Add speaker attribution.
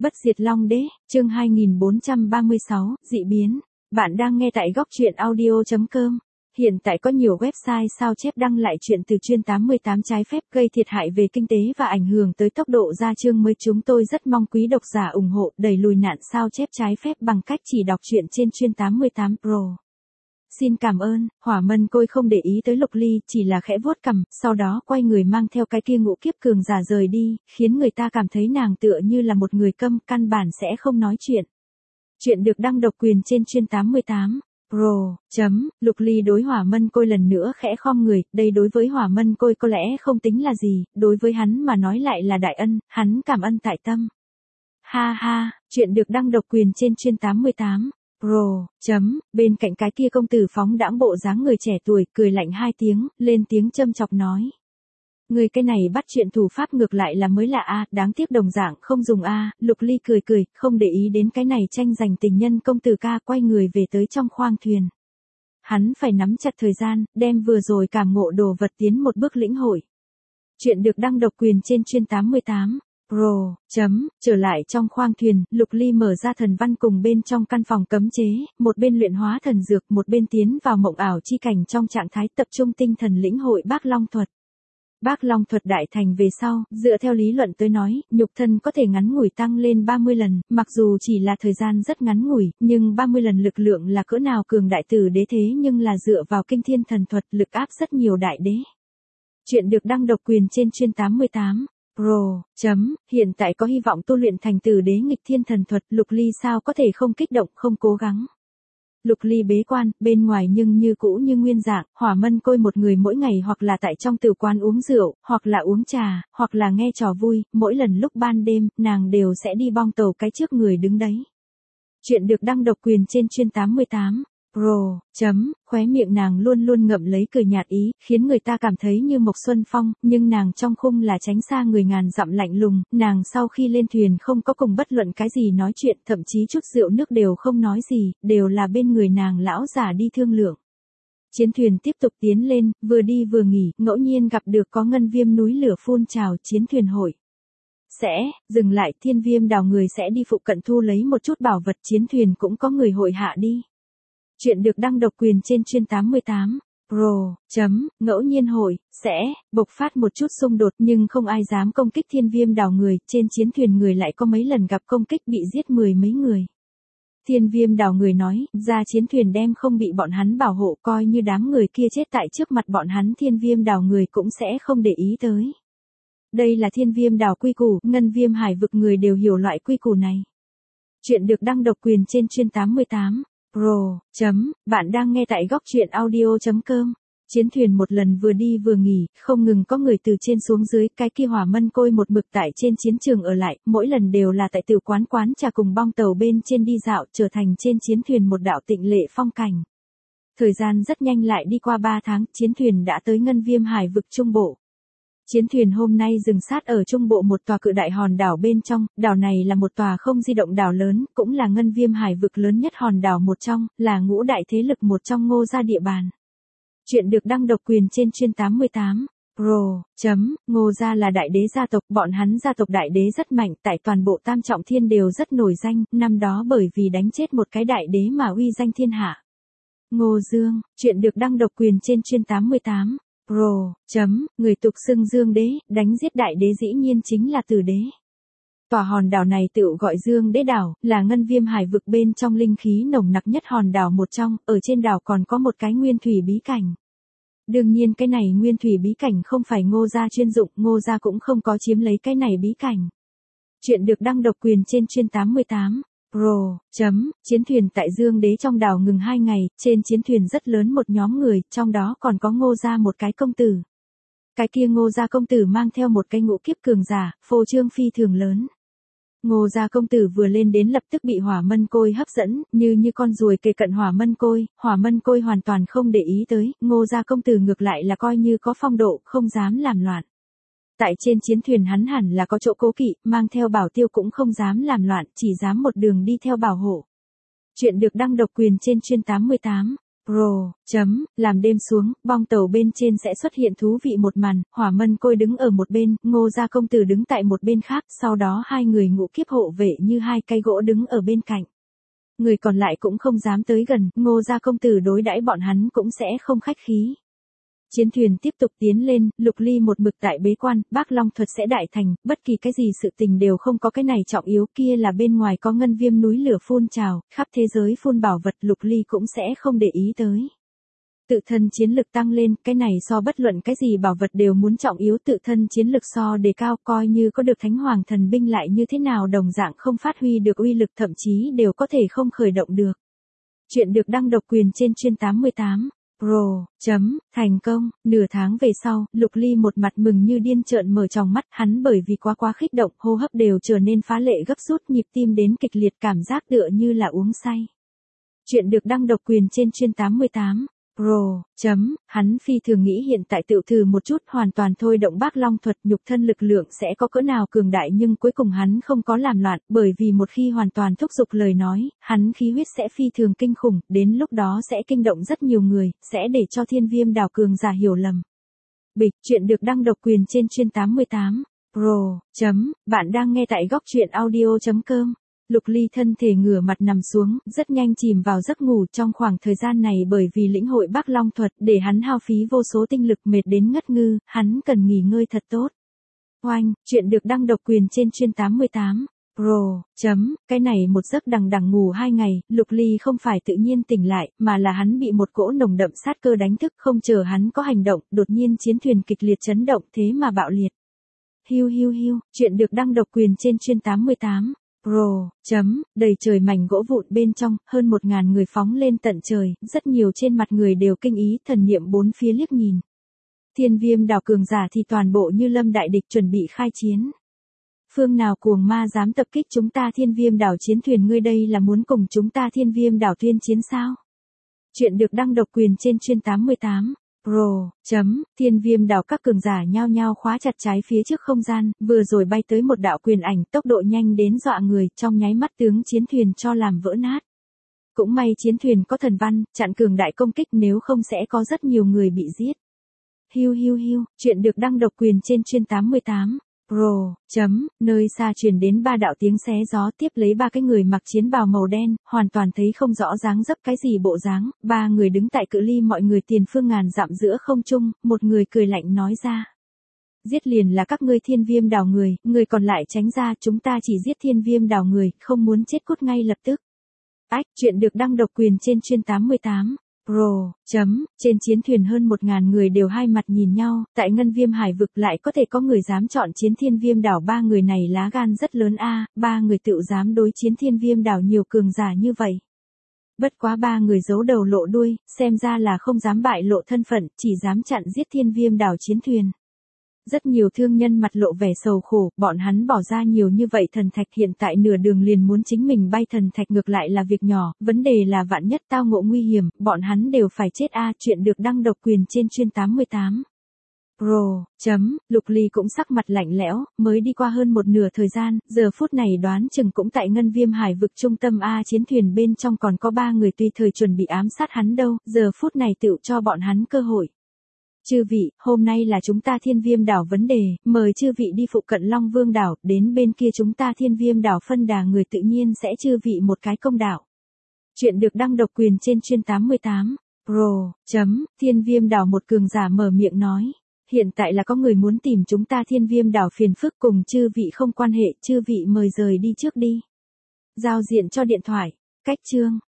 Speaker 1: Bất diệt Long Đế, chương 2436, dị biến. Bạn đang nghe tại góc truyện audio.com. Hiện tại có nhiều website sao chép đăng lại chuyện từ chuyên 88 trái phép gây thiệt hại về kinh tế và ảnh hưởng tới tốc độ ra chương mới. Chúng tôi rất mong quý độc giả ủng hộ đẩy lùi nạn sao chép trái phép bằng cách chỉ đọc truyện trên chuyên 88 Pro. Xin cảm ơn. Hỏa Mân Côi không để ý tới Lục Ly, chỉ là khẽ vuốt cằm, sau đó quay người mang theo cái kia ngũ kiếp cường giả rời đi, khiến người ta cảm thấy nàng tựa như là một người câm, căn bản sẽ không nói chuyện. Chuyện được đăng độc quyền trên chuyên 88 Pro. Lục Ly đối Hỏa Mân Côi lần nữa khẽ khom người, đây đối với Hỏa Mân Côi có lẽ không tính là gì, đối với hắn mà nói lại là đại ân, hắn cảm ơn tại tâm. Ha ha, chuyện được đăng độc quyền trên chuyên 88 Pro. Bên cạnh cái kia công tử phóng đãng bộ dáng người trẻ tuổi, cười lạnh hai tiếng, lên tiếng châm chọc nói. Người cái này bắt chuyện thủ pháp ngược lại là mới lạ a, đáng tiếc đồng dạng không dùng a. Lục Ly cười cười, không để ý đến cái này tranh giành tình nhân công tử ca, quay người về tới trong khoang thuyền. Hắn phải nắm chặt thời gian, đem vừa rồi cảm ngộ đồ vật tiến một bước lĩnh hội. Chuyện được đăng độc quyền trên chuyên 88 Pro. Trở lại trong khoang thuyền, Lục Ly mở ra thần văn cùng bên trong căn phòng cấm chế, một bên luyện hóa thần dược, một bên tiến vào mộng ảo chi cảnh trong trạng thái tập trung tinh thần lĩnh hội Bác Long thuật. Bác Long thuật đại thành về sau, dựa theo lý luận tới nói, nhục thân có thể ngắn ngủi tăng lên 30 lần, mặc dù chỉ là thời gian rất ngắn ngủi, nhưng 30 lần lực lượng là cỡ nào cường đại tử đế, thế nhưng là dựa vào kinh thiên thần thuật lực áp rất nhiều đại đế. Chuyện được đăng độc quyền trên chuyên 88 Pro. Hiện tại có hy vọng tu luyện thành tử đế nghịch thiên thần thuật, Lục Ly sao có thể không kích động, không cố gắng. Lục Ly bế quan, bên ngoài nhưng như cũ như nguyên dạng, Hỏa Mân Côi một người mỗi ngày hoặc là tại trong tử quán uống rượu, hoặc là uống trà, hoặc là nghe trò vui, mỗi lần lúc ban đêm, nàng đều sẽ đi bong tàu cái trước người đứng đấy. Chuyện được đăng độc quyền trên chuyên 88 Pro. Khóe miệng nàng luôn luôn ngậm lấy cười nhạt ý, khiến người ta cảm thấy như Mộc Xuân Phong, nhưng nàng trong khung là tránh xa người ngàn dặm lạnh lùng, nàng sau khi lên thuyền không có cùng bất luận cái gì nói chuyện, thậm chí chút rượu nước đều không nói gì, đều là bên người nàng lão già đi thương lượng. Chiến thuyền tiếp tục tiến lên, vừa đi vừa nghỉ, ngẫu nhiên gặp được có ngân viêm núi lửa phun trào, chiến thuyền hội sẽ dừng lại, thiên viêm đào người sẽ đi phụ cận thu lấy một chút bảo vật, chiến thuyền cũng có người hội hạ đi. Chuyện được đăng độc quyền trên chuyên 88 Pro. Ngẫu nhiên hội sẽ bộc phát một chút xung đột, nhưng không ai dám công kích thiên viêm đào người, trên chiến thuyền người lại có mấy lần gặp công kích bị giết mười mấy người. Thiên viêm đào người nói, ra chiến thuyền đem không bị bọn hắn bảo hộ, coi như đám người kia chết tại trước mặt bọn hắn, thiên viêm đào người cũng sẽ không để ý tới. Đây là thiên viêm đào quy củ, ngân viêm hải vực người đều hiểu loại quy củ này. Chuyện được đăng độc quyền trên chuyên 88 Pro. Bạn đang nghe tại góc truyện audio.com. Chiến thuyền một lần vừa đi vừa nghỉ, không ngừng có người từ trên xuống dưới, cái kia Hỏa Mân Côi một mực tại trên chiến trường ở lại, mỗi lần đều là tại tiểu quán trà cùng bong tàu bên trên đi dạo, trở thành trên chiến thuyền một đạo tịnh lệ phong cảnh. Thời gian rất nhanh lại đi qua 3 tháng, chiến thuyền đã tới ngân viêm hải vực trung bộ. Chiến thuyền hôm nay dừng sát ở trung bộ một tòa cự đại hòn đảo bên trong, đảo này là một tòa không di động đảo lớn, cũng là ngân viêm hải vực lớn nhất hòn đảo một trong, là ngũ đại thế lực một trong Ngô gia địa bàn. Chuyện được đăng độc quyền trên chuyên 88 Pro. Ngô gia là đại đế gia tộc, bọn hắn gia tộc đại đế rất mạnh, tại toàn bộ Tam Trọng Thiên đều rất nổi danh, năm đó bởi vì đánh chết một cái đại đế mà uy danh thiên hạ. Ngô Dương, chuyện được đăng độc quyền trên chuyên 88 Pro. Người tục xưng Dương Đế, đánh giết đại đế dĩ nhiên chính là Tử Đế. Tòa hòn đảo này tự gọi Dương Đế đảo, là ngân viêm hải vực bên trong linh khí nồng nặc nhất hòn đảo một trong, ở trên đảo còn có một cái nguyên thủy bí cảnh. Đương nhiên cái này nguyên thủy bí cảnh không phải Ngô gia chuyên dụng, Ngô gia cũng không có chiếm lấy cái này bí cảnh. Chuyện được đăng độc quyền trên chuyên 88 Pro. Chiến thuyền tại Dương Đế trong đảo ngừng 2 ngày, trên chiến thuyền rất lớn một nhóm người, trong đó còn có Ngô gia một cái công tử. Cái kia Ngô gia công tử mang theo một cái ngũ kiếp cường giả, phô trương phi thường lớn. Ngô gia công tử vừa lên đến lập tức bị Hỏa Mân Côi hấp dẫn, như con ruồi kề cận Hỏa Mân Côi hoàn toàn không để ý tới, Ngô gia công tử ngược lại là coi như có phong độ, không dám làm loạn. Tại trên chiến thuyền hắn hẳn là có chỗ cố kỵ, mang theo bảo tiêu cũng không dám làm loạn, chỉ dám một đường đi theo bảo hộ. Chuyện được đăng độc quyền trên chuyên 88 Pro. Làm đêm xuống, bong tàu bên trên sẽ xuất hiện thú vị một màn, Hỏa Mân Côi đứng ở một bên, Ngô Gia công tử đứng tại một bên khác, sau đó hai người ngũ kiếp hộ vệ như hai cây gỗ đứng ở bên cạnh. Người còn lại cũng không dám tới gần, Ngô Gia công tử đối đãi bọn hắn cũng sẽ không khách khí. Chiến thuyền tiếp tục tiến lên, Lục Ly một mực tại bế quan, Bác Long thuật sẽ đại thành, bất kỳ cái gì sự tình đều không có cái này trọng yếu, kia là bên ngoài có ngân viêm núi lửa phun trào, khắp thế giới phun bảo vật, Lục Ly cũng sẽ không để ý tới. Tự thân chiến lực tăng lên, cái này so bất luận cái gì bảo vật đều muốn trọng yếu, tự thân chiến lực so đề cao, coi như có được Thánh Hoàng thần binh lại như thế nào đồng dạng không phát huy được uy lực, thậm chí đều có thể không khởi động được. Chuyện được đăng độc quyền trên chuyên 88. Pro. Thành công, nửa tháng về sau, Lục Ly một mặt mừng như điên trợn mở tròng mắt, hắn bởi vì quá khích động, hô hấp đều trở nên phá lệ gấp rút, nhịp tim đến kịch liệt, cảm giác tựa như là uống say. Chuyện được đăng độc quyền trên chuyên 88. Pro. Hắn phi thường nghĩ hiện tại tự thử một chút, hoàn toàn thôi động Bác Long thuật, nhục thân lực lượng sẽ có cỡ nào cường đại, nhưng cuối cùng hắn không có làm loạn, bởi vì một khi hoàn toàn thúc giục lời nói, hắn khí huyết sẽ phi thường kinh khủng, đến lúc đó sẽ kinh động rất nhiều người, sẽ để cho Thiên Viêm đảo cường giả hiểu lầm. Bịch, chuyện được đăng độc quyền trên chuyên 88. Pro. Bạn đang nghe tại góc truyện audio.com. Lục Ly thân thể ngửa mặt nằm xuống, rất nhanh chìm vào giấc ngủ, trong khoảng thời gian này bởi vì lĩnh hội Bác Long thuật, để hắn hao phí vô số tinh lực, mệt đến ngất ngư, hắn cần nghỉ ngơi thật tốt. Oanh, chuyện được đăng độc quyền trên chuyên 88. Pro. Cái này một giấc đằng đằng ngủ 2 ngày, Lục Ly không phải tự nhiên tỉnh lại, mà là hắn bị một cỗ nồng đậm sát cơ đánh thức, không chờ hắn có hành động, đột nhiên chiến thuyền kịch liệt chấn động, thế mà bạo liệt. Hiu, chuyện được đăng độc quyền trên chuyên 88. Pro. Đầy trời mảnh gỗ vụn bên trong, hơn 1000 người phóng lên tận trời, rất nhiều trên mặt người đều kinh ý, thần niệm bốn phía liếc nhìn. Thiên Viêm đảo cường giả thì toàn bộ như lâm đại địch chuẩn bị khai chiến. Phương nào cuồng ma dám tập kích chúng ta Thiên Viêm đảo chiến thuyền, ngươi đây là muốn cùng chúng ta Thiên Viêm đảo tuyên chiến sao? Chuyện được đăng độc quyền trên chuyên 88. Pro. Thiên Viêm đảo các cường giả nhao nhao khóa chặt trái phía trước không gian, vừa rồi bay tới một đạo quyền ảnh, tốc độ nhanh đến dọa người, trong nháy mắt tướng chiến thuyền cho làm vỡ nát. Cũng may chiến thuyền có thần văn, chặn cường đại công kích, nếu không sẽ có rất nhiều người bị giết. Hiu, chuyện được đăng độc quyền trên chuyên 88. Pro. Nơi xa truyền đến 3 đạo tiếng xé gió, tiếp lấy 3 cái người mặc chiến bào màu đen, hoàn toàn thấy không rõ dáng dấp cái gì bộ dáng, 3 người đứng tại cự ly mọi người tiền phương ngàn dặm giữa không trung, một người cười lạnh nói ra. Giết liền là các ngươi Thiên Viêm đảo người còn lại tránh ra, chúng ta chỉ giết Thiên Viêm đảo người, không muốn chết cút ngay lập tức. Ách, chuyện được đăng độc quyền trên chuyên 88. Pro. Trên chiến thuyền hơn 1000 người đều hai mặt nhìn nhau, tại Ngân Viêm hải vực lại có thể có người dám chọn chiến Thiên Viêm đảo, 3 người này lá gan rất lớn a, 3 người tự dám đối chiến Thiên Viêm đảo nhiều cường giả như vậy. Bất quá 3 người giấu đầu lộ đuôi, xem ra là không dám bại lộ thân phận, chỉ dám chặn giết Thiên Viêm đảo chiến thuyền. Rất nhiều thương nhân mặt lộ vẻ sầu khổ, bọn hắn bỏ ra nhiều như vậy thần thạch, hiện tại nửa đường liền muốn chính mình bay thần thạch ngược lại là việc nhỏ, vấn đề là vạn nhất tao ngộ nguy hiểm, bọn hắn đều phải chết a. Chuyện được đăng độc quyền trên chuyên 88. Pro. Lục Ly cũng sắc mặt lạnh lẽo, mới đi qua hơn một nửa thời gian, giờ phút này đoán chừng cũng tại Ngân Viêm hải vực trung tâm a, chiến thuyền bên trong còn có 3 người tùy thời chuẩn bị ám sát hắn đâu, giờ phút này tựu cho bọn hắn cơ hội. Chư vị, hôm nay là chúng ta Thiên Viêm đảo vấn đề, mời chư vị đi phụ cận Long Vương đảo, đến bên kia chúng ta Thiên Viêm đảo phân đà người, tự nhiên sẽ chư vị một cái công đạo. Chuyện được đăng độc quyền trên chuyên 88. Pro. Thiên Viêm đảo một cường giả mở miệng nói. Hiện tại là có người muốn tìm chúng ta Thiên Viêm đảo phiền phức, cùng chư vị không quan hệ, chư vị mời rời đi trước đi. Giao diện cho điện thoại. Cách chương.